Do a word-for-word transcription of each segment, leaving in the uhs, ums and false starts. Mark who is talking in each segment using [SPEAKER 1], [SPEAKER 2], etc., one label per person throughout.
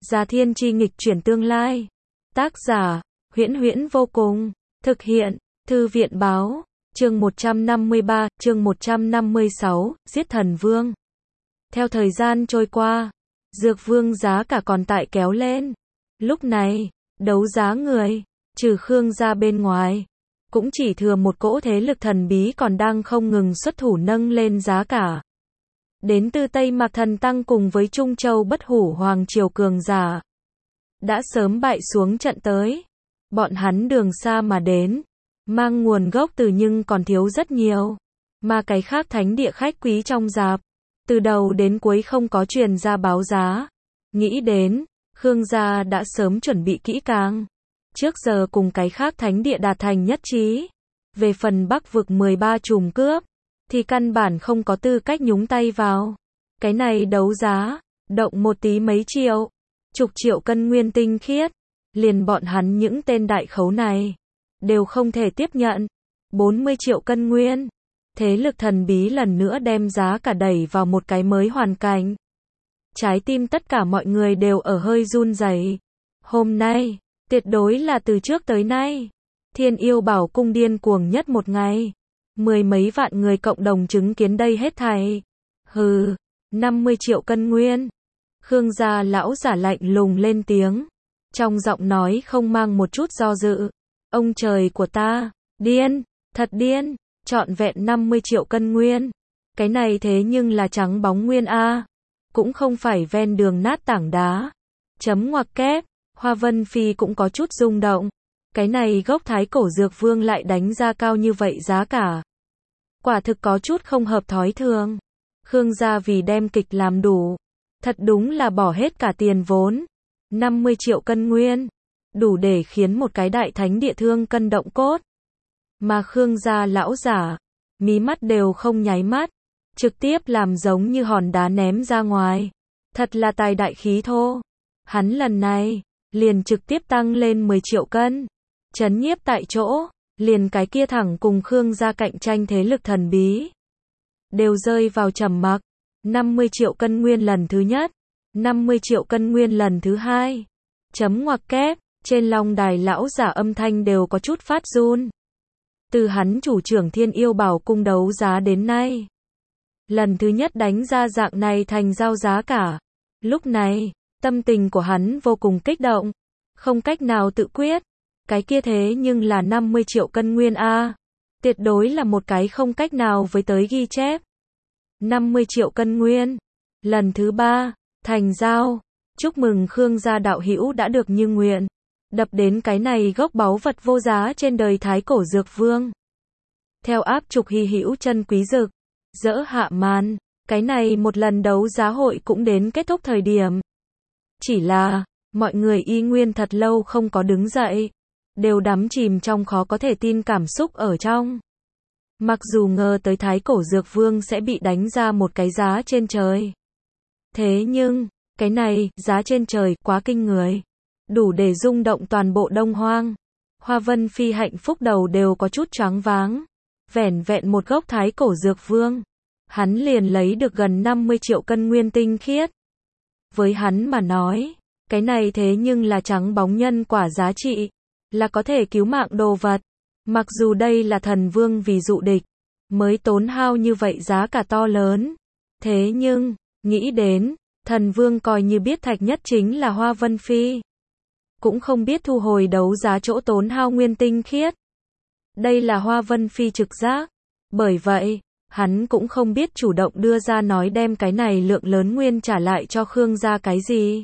[SPEAKER 1] Già Thiên Chi nghịch chuyển tương lai. Tác giả, Huyễn Huyễn vô cùng. Thực hiện, Thư viện báo. Chương một trăm năm mươi ba, chương một trăm năm mươi sáu, giết thần vương. Theo thời gian trôi qua, dược vương giá cả còn tại kéo lên. Lúc này, đấu giá người, trừ Khương gia bên ngoài, cũng chỉ thừa một cỗ thế lực thần bí còn đang không ngừng xuất thủ nâng lên giá cả. Đến từ Tây Mạc Thần Tăng cùng với Trung Châu Bất Hủ Hoàng Triều cường giả, đã sớm bại xuống trận tới. Bọn hắn đường xa mà đến, mang nguồn gốc từ nhưng còn thiếu rất nhiều. Mà cái khác thánh địa khách quý trong dạp, từ đầu đến cuối không có truyền ra báo giá. Nghĩ đến, Khương gia đã sớm chuẩn bị kỹ càng. Trước giờ cùng cái khác thánh địa đạt thành nhất trí. Về phần Bắc vực mười ba trùm cướp, thì căn bản không có tư cách nhúng tay vào. Cái này đấu giá, động một tí mấy triệu, chục triệu cân nguyên tinh khiết. Liền bọn hắn những tên đại khấu này, đều không thể tiếp nhận. bốn mươi triệu cân nguyên. Thế lực thần bí lần nữa đem giá cả đẩy vào một cái mới hoàn cảnh. Trái tim tất cả mọi người đều ở hơi run rẩy. Hôm nay, tuyệt đối là từ trước tới nay, Thiên Yêu Bảo Cung điên cuồng nhất một ngày. Mười mấy vạn người cộng đồng chứng kiến đây hết thảy. Hừ, năm mươi triệu cân nguyên. Khương gia lão giả lạnh lùng lên tiếng, trong giọng nói không mang một chút do dự. Ông trời của ta, điên, thật điên, trọn vẹn năm mươi triệu cân nguyên. Cái này thế nhưng là trắng bóng nguyên a, cũng không phải ven đường nát tảng đá. Chấm ngoặc kép, Hoa Vân Phi cũng có chút rung động. Cái này gốc thái cổ dược vương lại đánh ra cao như vậy giá cả. Quả thực có chút không hợp thói thường. Khương gia vì đem kịch làm đủ, thật đúng là bỏ hết cả tiền vốn. năm mươi triệu cân nguyên, đủ để khiến một cái đại thánh địa thương cân động cốt. Mà Khương gia lão giả, mí mắt đều không nháy mắt, trực tiếp làm giống như hòn đá ném ra ngoài. Thật là tài đại khí thô. Hắn lần này, liền trực tiếp tăng lên mười triệu cân. Chấn nhiếp tại chỗ, liền cái kia thẳng cùng Khương gia cạnh tranh thế lực thần bí, đều rơi vào trầm mặc. năm mươi triệu cân nguyên lần thứ nhất, năm mươi triệu cân nguyên lần thứ hai. Chấm ngoặc kép, trên long đài lão giả âm thanh đều có chút phát run. Từ hắn chủ trưởng Thiên Yêu Bảo Cung đấu giá đến nay, lần thứ nhất đánh ra dạng này thành giao giá cả. Lúc này, tâm tình của hắn vô cùng kích động, không cách nào tự quyết. Cái kia thế nhưng là năm mươi triệu cân nguyên a, tuyệt đối là một cái không cách nào với tới ghi chép. năm mươi triệu cân nguyên, lần thứ ba, thành giao. Chúc mừng Khương gia đạo hữu đã được như nguyện, đập đến cái này gốc báu vật vô giá trên đời thái cổ dược vương. Theo áp trục hy hữu chân quý dược, dỡ hạ màn, cái này một lần đấu giá hội cũng đến kết thúc thời điểm. Chỉ là, mọi người y nguyên thật lâu không có đứng dậy, đều đắm chìm trong khó có thể tin cảm xúc ở trong. Mặc dù ngờ tới thái cổ dược vương sẽ bị đánh ra một cái giá trên trời. Thế nhưng, cái này, giá trên trời, quá kinh người. Đủ để rung động toàn bộ Đông Hoang. Hoa Vân Phi hạnh phúc đầu đều có chút choáng váng. Vẻn vẹn một gốc thái cổ dược vương, hắn liền lấy được gần năm mươi triệu cân nguyên tinh khiết. Với hắn mà nói, cái này thế nhưng là trắng bóng nhân quả giá trị, là có thể cứu mạng đồ vật. Mặc dù đây là thần vương vì dụ địch, mới tốn hao như vậy giá cả to lớn. Thế nhưng, nghĩ đến, thần vương coi như biết thạch nhất chính là Hoa Vân Phi, cũng không biết thu hồi đấu giá chỗ tốn hao nguyên tinh khiết. Đây là Hoa Vân Phi trực giác. Bởi vậy, hắn cũng không biết chủ động đưa ra nói đem cái này lượng lớn nguyên trả lại cho Khương gia cái gì.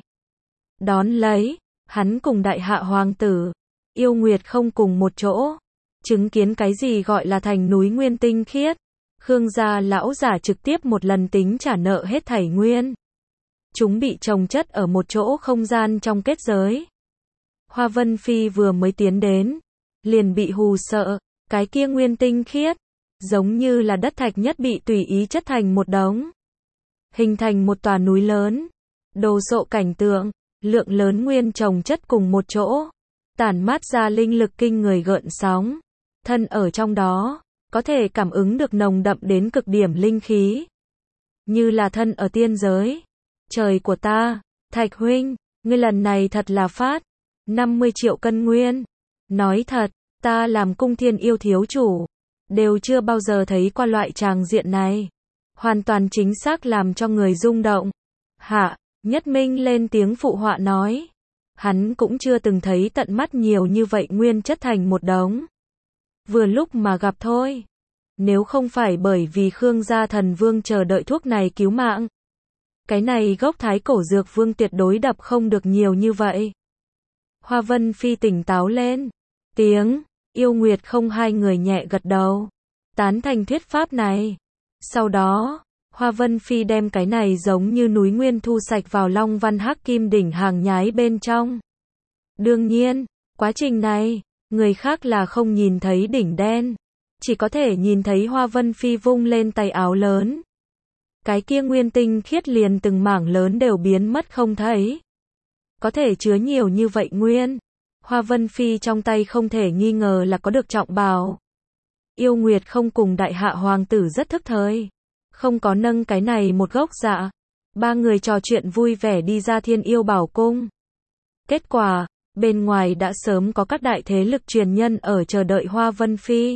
[SPEAKER 1] Đón lấy, hắn cùng đại hạ hoàng tử, yêu nguyệt không cùng một chỗ, chứng kiến cái gì gọi là thành núi nguyên tinh khiết. Khương gia lão giả trực tiếp một lần tính trả nợ hết thảy nguyên. Chúng bị chồng chất ở một chỗ không gian trong kết giới. Hoa Vân Phi vừa mới tiến đến, liền bị hù sợ, cái kia nguyên tinh khiết, giống như là đất thạch nhất bị tùy ý chất thành một đống, hình thành một tòa núi lớn. Đồ sộ cảnh tượng, lượng lớn nguyên chồng chất cùng một chỗ, tản mát ra linh lực kinh người gợn sóng. Thân ở trong đó, có thể cảm ứng được nồng đậm đến cực điểm linh khí. Như là thân ở tiên giới. Trời của ta, Thạch huynh, Ngươi lần này thật là phát. năm mươi triệu cân nguyên. Nói thật, ta làm cung thiên yêu thiếu chủ. Đều chưa bao giờ thấy qua loại tràng diện này. Hoàn toàn chính xác làm cho người rung động. Hạ, Nhất Minh lên tiếng phụ họa nói. Hắn cũng chưa từng thấy tận mắt nhiều như vậy nguyên chất thành một đống. Vừa lúc mà gặp thôi. Nếu không phải bởi vì Khương gia thần vương chờ đợi thuốc này cứu mạng. Cái này gốc thái cổ dược vương tuyệt đối đập không được nhiều như vậy. Hoa Vân Phi tỉnh táo lên. Tiếng, Yêu Nguyệt không hai người nhẹ gật đầu. Tán thành thuyết pháp này. Sau đó, Hoa Vân Phi đem cái này giống như núi nguyên thu sạch vào Long Văn Hắc Kim đỉnh hàng nhái bên trong. Đương nhiên, quá trình này, người khác là không nhìn thấy đỉnh đen. Chỉ có thể nhìn thấy Hoa Vân Phi vung lên tay áo lớn. Cái kia nguyên tinh khiết liền từng mảng lớn đều biến mất không thấy. Có thể chứa nhiều như vậy nguyên. Hoa Vân Phi trong tay không thể nghi ngờ là có được trọng bảo. Yêu Nguyệt không cùng đại hạ hoàng tử rất thức thời. Không có nâng cái này một gốc dạ. Ba người trò chuyện vui vẻ đi ra Thiên Yêu Bảo Cung. Kết quả, bên ngoài đã sớm có các đại thế lực truyền nhân ở chờ đợi Hoa Vân Phi.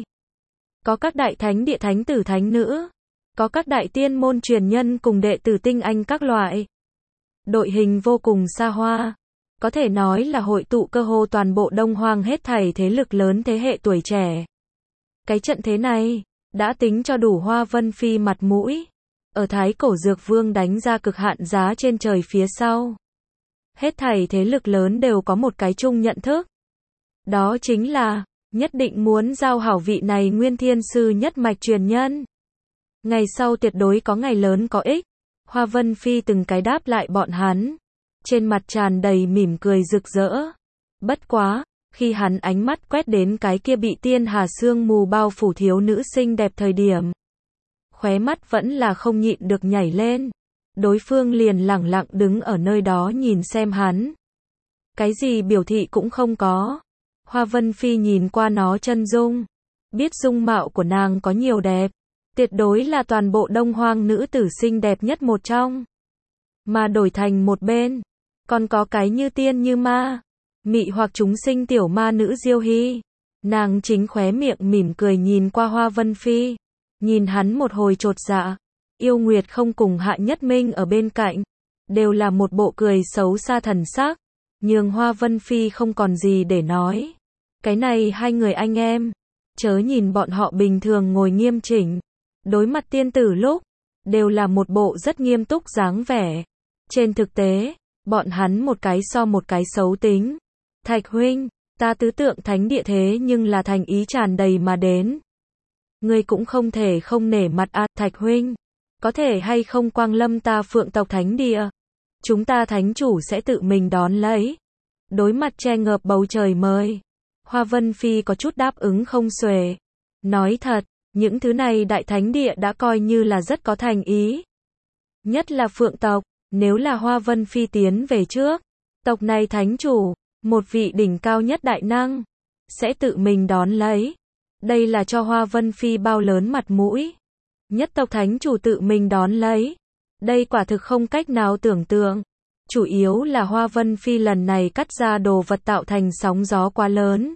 [SPEAKER 1] Có các đại thánh địa thánh tử thánh nữ. Có các đại tiên môn truyền nhân cùng đệ tử tinh anh các loại. Đội hình vô cùng xa hoa. Có thể nói là hội tụ cơ hồ toàn bộ Đông Hoang hết thảy thế lực lớn thế hệ tuổi trẻ. Cái trận thế này, đã tính cho đủ Hoa Vân Phi mặt mũi. Ở Thái Cổ Dược Vương đánh ra cực hạn giá trên trời phía sau. Hết thảy thế lực lớn đều có một cái chung nhận thức. Đó chính là, nhất định muốn giao hảo vị này Nguyên Thiên Sư nhất mạch truyền nhân. Ngày sau tuyệt đối có ngày lớn có ích. Hoa Vân Phi từng cái đáp lại bọn hắn. Trên mặt tràn đầy mỉm cười rực rỡ. Bất quá, khi hắn ánh mắt quét đến cái kia bị tiên hà sương mù bao phủ thiếu nữ xinh đẹp thời điểm. Khóe mắt vẫn là không nhịn được nhảy lên. Đối phương liền lẳng lặng đứng ở nơi đó nhìn xem hắn. Cái gì biểu thị cũng không có. Hoa Vân Phi nhìn qua nó chân dung. Biết dung mạo của nàng có nhiều đẹp. Tuyệt đối là toàn bộ Đông Hoang nữ tử xinh đẹp nhất một trong. Mà đổi thành một bên. Còn có cái như tiên như ma. Mị hoặc chúng sinh tiểu ma nữ Diêu Hy. Nàng chính khóe miệng mỉm cười nhìn qua Hoa Vân Phi. Nhìn hắn một hồi chột dạ. Yêu Nguyệt không cùng Hạ Nhất Minh ở bên cạnh. Đều là một bộ cười xấu xa thần sắc. Nhưng Hoa Vân Phi không còn gì để nói. Cái này hai người anh em. Chớ nhìn bọn họ bình thường ngồi nghiêm chỉnh. Đối mặt tiên tử lúc. Đều là một bộ rất nghiêm túc dáng vẻ. Trên thực tế, bọn hắn một cái so một cái xấu tính. Thạch huynh, ta tứ tượng thánh địa thế nhưng là thành ý tràn đầy mà đến. Ngươi cũng không thể không nể mặt à, Thạch huynh. Có thể hay không quang lâm ta Phượng tộc thánh địa. Chúng ta thánh chủ sẽ tự mình đón lấy. Đối mặt che ngợp bầu trời mời. Hoa Vân Phi có chút đáp ứng không xuể. Nói thật, những thứ này đại thánh địa đã coi như là rất có thành ý. Nhất là Phượng tộc, nếu là Hoa Vân Phi tiến về trước. Tộc này thánh chủ, một vị đỉnh cao nhất đại năng, sẽ tự mình đón lấy. Đây là cho Hoa Vân Phi bao lớn mặt mũi. Nhất tộc thánh chủ tự mình đón lấy. Đây quả thực không cách nào tưởng tượng. Chủ yếu là Hoa Vân Phi lần này cắt ra đồ vật tạo thành sóng gió quá lớn.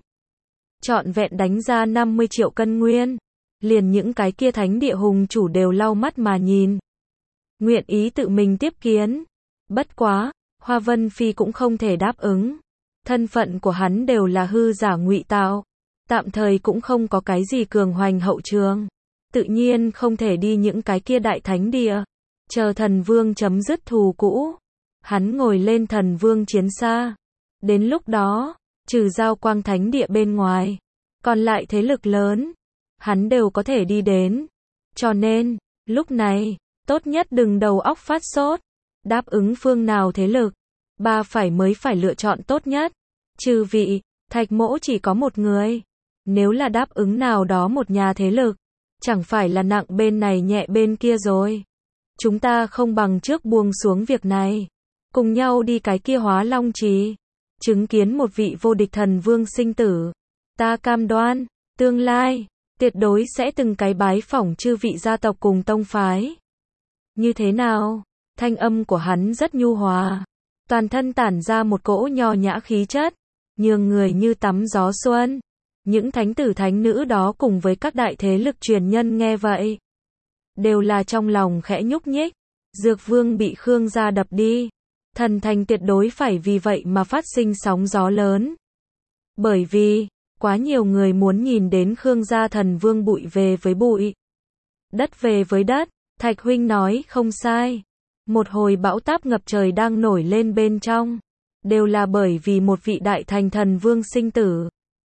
[SPEAKER 1] Trọn vẹn đánh ra năm mươi triệu cân nguyên. Liền những cái kia thánh địa hùng chủ đều lau mắt mà nhìn. Nguyện ý tự mình tiếp kiến. Bất quá, Hoa Vân Phi cũng không thể đáp ứng. Thân phận của hắn đều là hư giả ngụy tạo. Tạm thời cũng không có cái gì cường hoành hậu trường. Tự nhiên không thể đi những cái kia đại thánh địa. Chờ thần vương chấm dứt thù cũ. Hắn ngồi lên thần vương chiến xa. Đến lúc đó, trừ giao quang thánh địa bên ngoài. Còn lại thế lực lớn. Hắn đều có thể đi đến. Cho nên, lúc này, tốt nhất đừng đầu óc phát sốt. Đáp ứng phương nào thế lực. Ba phải mới phải lựa chọn tốt nhất. Trừ vị, Thạch Mỗ chỉ có một người. Nếu là đáp ứng nào đó một nhà thế lực. Chẳng phải là nặng bên này nhẹ bên kia rồi. Chúng ta không bằng trước buông xuống việc này. Cùng nhau đi cái kia Hóa Long Trì. Chứng kiến một vị vô địch thần vương sinh tử. Ta cam đoan, tương lai, tuyệt đối sẽ từng cái bái phỏng chư vị gia tộc cùng tông phái. Như thế nào? Thanh âm của hắn rất nhu hòa. toàn thân tản ra một cỗ nho nhã khí chất, nhường người như tắm gió xuân. Những thánh tử thánh nữ đó cùng với các đại thế lực truyền nhân nghe vậy, đều là trong lòng khẽ nhúc nhích. Dược Vương bị Khương gia đập đi, thần thành tuyệt đối phải vì vậy mà phát sinh sóng gió lớn. Bởi vì, quá nhiều người muốn nhìn đến Khương gia thần vương bụi về với bụi, đất về với đất. Thạch huynh nói không sai. Một hồi bão táp ngập trời đang nổi lên bên trong, đều là bởi vì một vị đại thành thần vương sinh tử.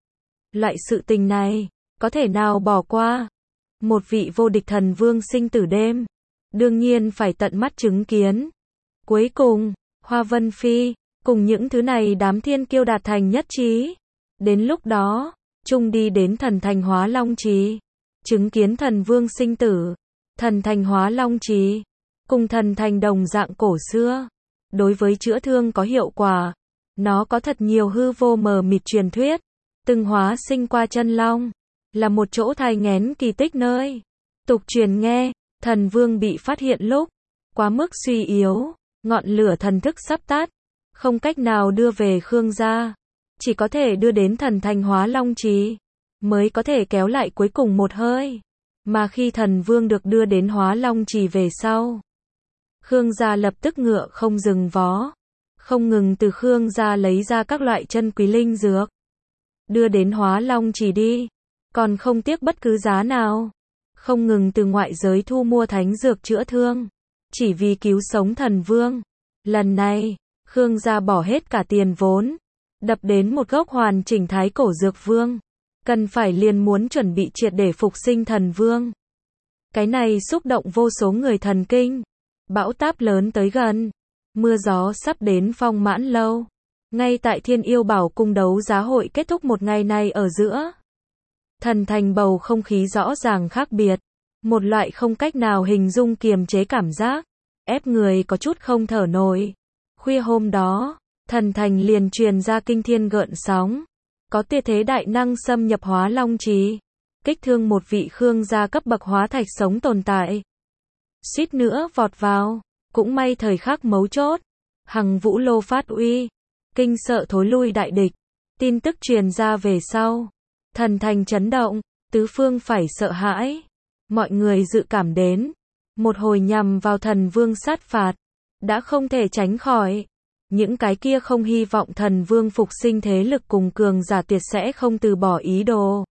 [SPEAKER 1] Loại sự tình này, có thể nào bỏ qua? Một vị vô địch thần vương sinh tử đêm, đương nhiên phải tận mắt chứng kiến. Cuối cùng, Hoa Vân Phi, cùng những thứ này đám thiên kiêu đạt thành nhất trí. Đến lúc đó, chung đi đến thần thành Hóa Long Trì, chứng kiến thần vương sinh tử. Thần thành Hóa Long Trì, cùng thần thành đồng dạng cổ xưa, đối với chữa thương có hiệu quả. Nó có thật nhiều hư vô mờ mịt truyền thuyết, từng hóa sinh qua chân long, là một chỗ thai nghén kỳ tích nơi. Tục truyền nghe, thần vương bị phát hiện lúc quá mức suy yếu, ngọn lửa thần thức sắp tắt, không cách nào đưa về Khương gia, chỉ có thể đưa đến thần thành Hóa Long Trì, mới có thể kéo lại cuối cùng một hơi. Mà khi thần vương được đưa đến Hóa Long Trì về sau, Khương gia lập tức ngựa không dừng vó, không ngừng từ Khương gia lấy ra các loại chân quý linh dược, đưa đến Hóa Long Trì đi, còn không tiếc bất cứ giá nào, không ngừng từ ngoại giới thu mua thánh dược chữa thương, chỉ vì cứu sống thần vương. Lần này, Khương gia bỏ hết cả tiền vốn, đập đến một gốc hoàn chỉnh thái cổ dược vương, cần phải liền muốn chuẩn bị triệt để phục sinh thần vương. Cái này xúc động vô số người thần kinh. Bão táp lớn tới gần, mưa gió sắp đến Phong Mãn Lâu. Ngay tại Thiên Yêu Bảo Cung đấu giá hội kết thúc một ngày này ở giữa, thần thành bầu không khí rõ ràng khác biệt, một loại không cách nào hình dung kiềm chế cảm giác, ép người có chút không thở nổi. Khuya hôm đó, thần thành liền truyền ra kinh thiên gợn sóng, có tuyệt thế đại năng xâm nhập Hóa Long Trì, kích thương một vị Khương gia cấp bậc hóa thạch sống tồn tại. Suýt nữa vọt vào, cũng may thời khắc mấu chốt, Hằng Vũ Lô phát uy, kinh sợ thối lui đại địch. Tin tức truyền ra về sau, thần thành chấn động, tứ phương phải sợ hãi. Mọi người dự cảm đến, một hồi nhằm vào thần vương sát phạt, đã không thể tránh khỏi. Những cái kia không hy vọng thần vương phục sinh thế lực cùng cường giả tuyệt sẽ không từ bỏ ý đồ.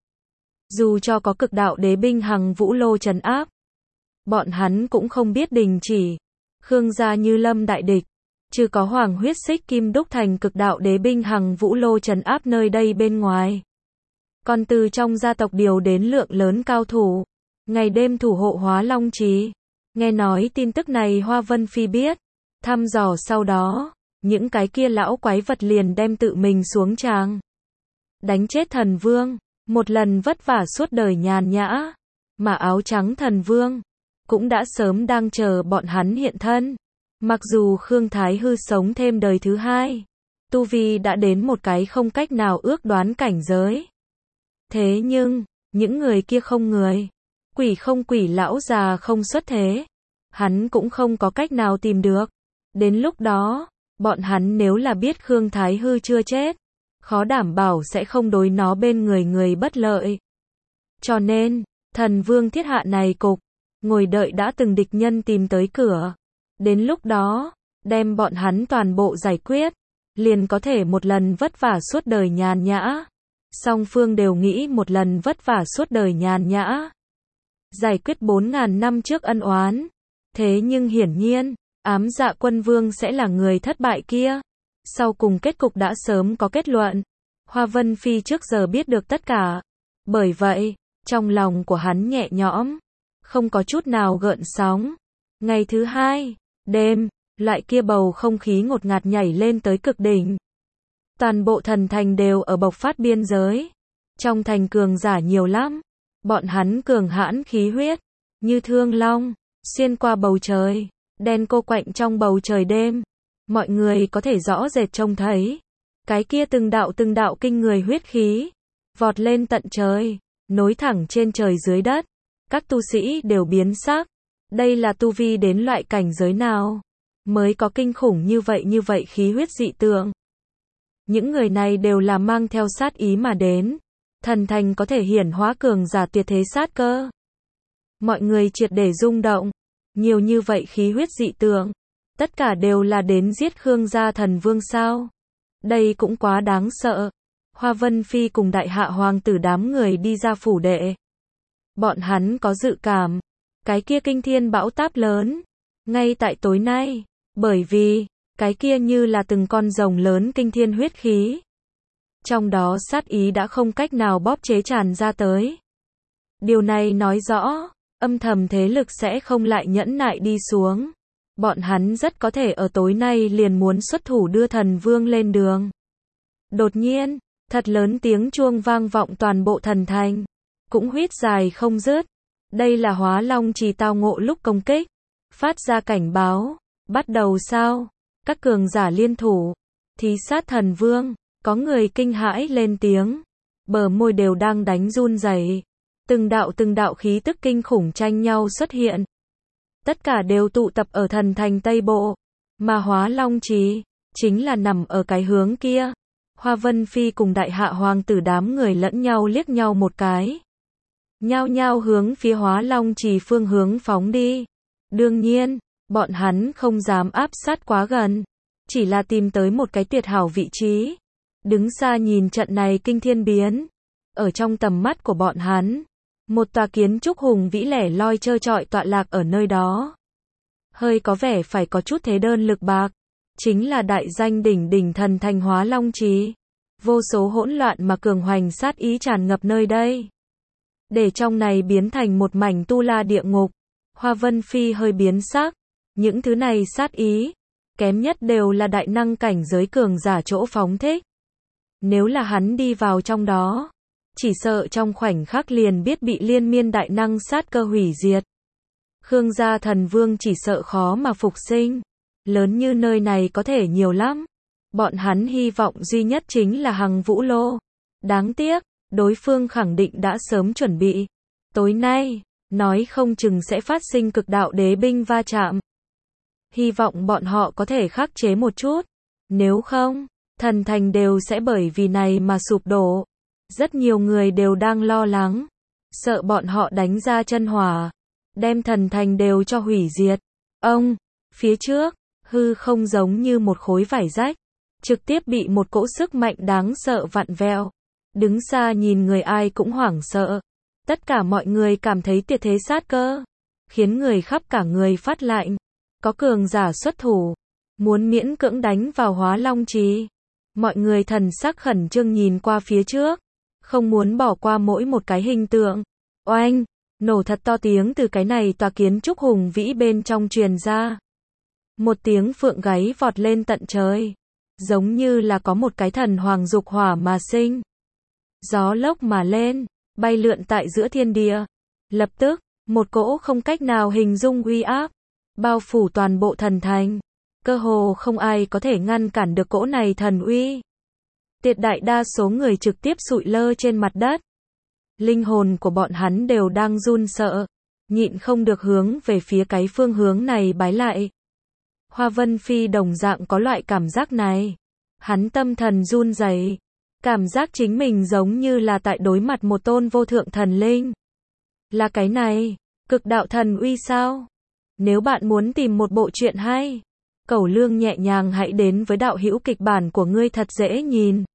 [SPEAKER 1] Dù cho có cực đạo đế binh Hằng Vũ Lô trấn áp, bọn hắn cũng không biết đình chỉ. Khương gia như lâm đại địch, chứ có hoàng huyết xích kim đúc thành cực đạo đế binh Hằng Vũ Lô trấn áp nơi đây bên ngoài. Còn từ trong gia tộc điều đến lượng lớn cao thủ, ngày đêm thủ hộ Hóa Long Trì. Nghe nói tin tức này Hoa Vân Phi biết, thăm dò sau đó, những cái kia lão quái vật liền đem tự mình xuống tràng, đánh chết thần vương, một lần vất vả suốt đời nhàn nhã. Mà áo trắng thần vương cũng đã sớm đang chờ bọn hắn hiện thân. Mặc dù Khương Thái Hư sống thêm đời thứ hai, tu vi đã đến một cái không cách nào ước đoán cảnh giới. Thế nhưng, những người kia không người, quỷ không quỷ, lão già không xuất thế, hắn cũng không có cách nào tìm được. Đến lúc đó, bọn hắn nếu là biết Khương Thái Hư chưa chết, khó đảm bảo sẽ không đối nó bên người người bất lợi. Cho nên, thần vương thiết hạ này cục, ngồi đợi đã từng địch nhân tìm tới cửa. Đến lúc đó, đem bọn hắn toàn bộ giải quyết, liền có thể một lần vất vả suốt đời nhàn nhã. Song phương đều nghĩ một lần vất vả suốt đời nhàn nhã, giải quyết bốn ngàn năm trước ân oán. Thế nhưng hiển nhiên, Ám Dạ Quân Vương sẽ là người thất bại kia. Sau cùng kết cục đã sớm có kết luận. Hoa Vân Phi trước giờ biết được tất cả. Bởi vậy, trong lòng của hắn nhẹ nhõm, không có chút nào gợn sóng. Ngày thứ hai, đêm, loại kia bầu không khí ngột ngạt nhảy lên tới cực đỉnh. Toàn bộ thần thành đều ở bộc phát biên giới. Trong thành cường giả nhiều lắm. Bọn hắn cường hãn khí huyết, như thương long, xuyên qua bầu trời, đen cô quạnh trong bầu trời đêm. Mọi người có thể rõ rệt trông thấy, cái kia từng đạo từng đạo kinh người huyết khí, vọt lên tận trời, nối thẳng trên trời dưới đất. Các tu sĩ đều biến sắc. Đây là tu vi đến loại cảnh giới nào? mới có kinh khủng như vậy như vậy khí huyết dị tượng. Những người này đều là mang theo sát ý mà đến. Thần thành có thể hiển hóa cường giả tuyệt thế sát cơ. Mọi người triệt để rung động. Nhiều như vậy khí huyết dị tượng. Tất cả đều là đến giết Khương gia thần vương sao? Đây cũng quá đáng sợ. Hoa Vân Phi cùng đại hạ hoàng tử đám người đi ra phủ đệ. Bọn hắn có dự cảm. Cái kia kinh thiên bão táp lớn. Ngay tại tối nay. Bởi vì, cái kia như là từng con rồng lớn kinh thiên huyết khí. Trong đó sát ý đã không cách nào bóp chế tràn ra tới. Điều này nói rõ, âm thầm thế lực sẽ không lại nhẫn nại đi xuống. Bọn hắn rất có thể ở tối nay liền muốn xuất thủ đưa thần vương lên đường. Đột nhiên, thật lớn tiếng chuông vang vọng toàn bộ thần thành. Cũng huýt dài không dứt. Đây là Hóa Long Trì tao ngộ lúc công kích. Phát ra cảnh báo. Bắt đầu sao? Các cường giả liên thủ. Thí sát thần vương. Có người kinh hãi lên tiếng. Bờ môi đều đang đánh run rẩy. Từng đạo từng đạo khí tức kinh khủng tranh nhau xuất hiện. Tất cả đều tụ tập ở thần thành Tây Bộ. Mà Hóa Long Trì chính là nằm ở cái hướng kia. Hoa Vân Phi cùng đại hạ hoàng tử đám người lẫn nhau liếc nhau một cái. Nhao nhao hướng phía Hóa Long Trì phương hướng phóng đi. Đương nhiên, bọn hắn không dám áp sát quá gần. Chỉ là tìm tới một cái tuyệt hảo vị trí. Đứng xa nhìn trận này kinh thiên biến. Ở trong tầm mắt của bọn hắn, một tòa kiến trúc hùng vĩ lẻ loi trơ trọi tọa lạc ở nơi đó. Hơi có vẻ phải có chút thế đơn lực bạc. Chính là đại danh đỉnh đỉnh thần thành Hóa Long Trì. Vô số hỗn loạn mà cường hoành sát ý tràn ngập nơi đây. Để trong này biến thành một mảnh tu la địa ngục. Hoa Vân Phi hơi biến sắc. Những thứ này sát ý, kém nhất đều là đại năng cảnh giới cường giả chỗ phóng thích. Nếu là hắn đi vào trong đó, chỉ sợ trong khoảnh khắc liền biết bị liên miên đại năng sát cơ hủy diệt. Khương gia thần vương chỉ sợ khó mà phục sinh. Lớn như nơi này có thể nhiều lắm. Bọn hắn hy vọng duy nhất chính là Hằng Vũ Lô. Đáng tiếc, đối phương khẳng định đã sớm chuẩn bị. Tối nay, nói không chừng sẽ phát sinh cực đạo đế binh va chạm. Hy vọng bọn họ có thể khắc chế một chút. Nếu không, thần thành đều sẽ bởi vì này mà sụp đổ. Rất nhiều người đều đang lo lắng. Sợ bọn họ đánh ra chân hỏa. Đem thần thành đều cho hủy diệt. Ông, phía trước, hư không giống như một khối vải rách. Trực tiếp bị một cỗ sức mạnh đáng sợ vặn vẹo. Đứng xa nhìn người ai cũng hoảng sợ. Tất cả mọi người cảm thấy tuyệt thế sát cơ. Khiến người khắp cả người phát lạnh. Có cường giả xuất thủ. Muốn miễn cưỡng đánh vào Hóa Long Trì. Mọi người thần sắc khẩn trương nhìn qua phía trước. Không muốn bỏ qua mỗi một cái hình tượng. Oanh! Nổ thật to tiếng từ cái này tòa kiến trúc hùng vĩ bên trong truyền ra. Một tiếng phượng gáy vọt lên tận trời. Giống như là có một cái thần hoàng dục hỏa mà sinh. Gió lốc mà lên, bay lượn tại giữa thiên địa. Lập tức, một cỗ không cách nào hình dung uy áp, bao phủ toàn bộ thần thành. Cơ hồ không ai có thể ngăn cản được cỗ này thần uy. Tuyệt đại đa số người trực tiếp sụi lơ trên mặt đất. Linh hồn của bọn hắn đều đang run sợ, nhịn không được hướng về phía cái phương hướng này bái lại. Hoa Vân Phi đồng dạng có loại cảm giác này. Hắn tâm thần run rẩy, cảm giác chính mình giống như là tại đối mặt một tôn vô thượng thần linh. Là cái này, cực đạo thần uy sao? Nếu bạn muốn tìm một bộ truyện hay, Cẩu Lương nhẹ nhàng hãy đến với đạo hữu kịch bản của ngươi thật dễ nhìn.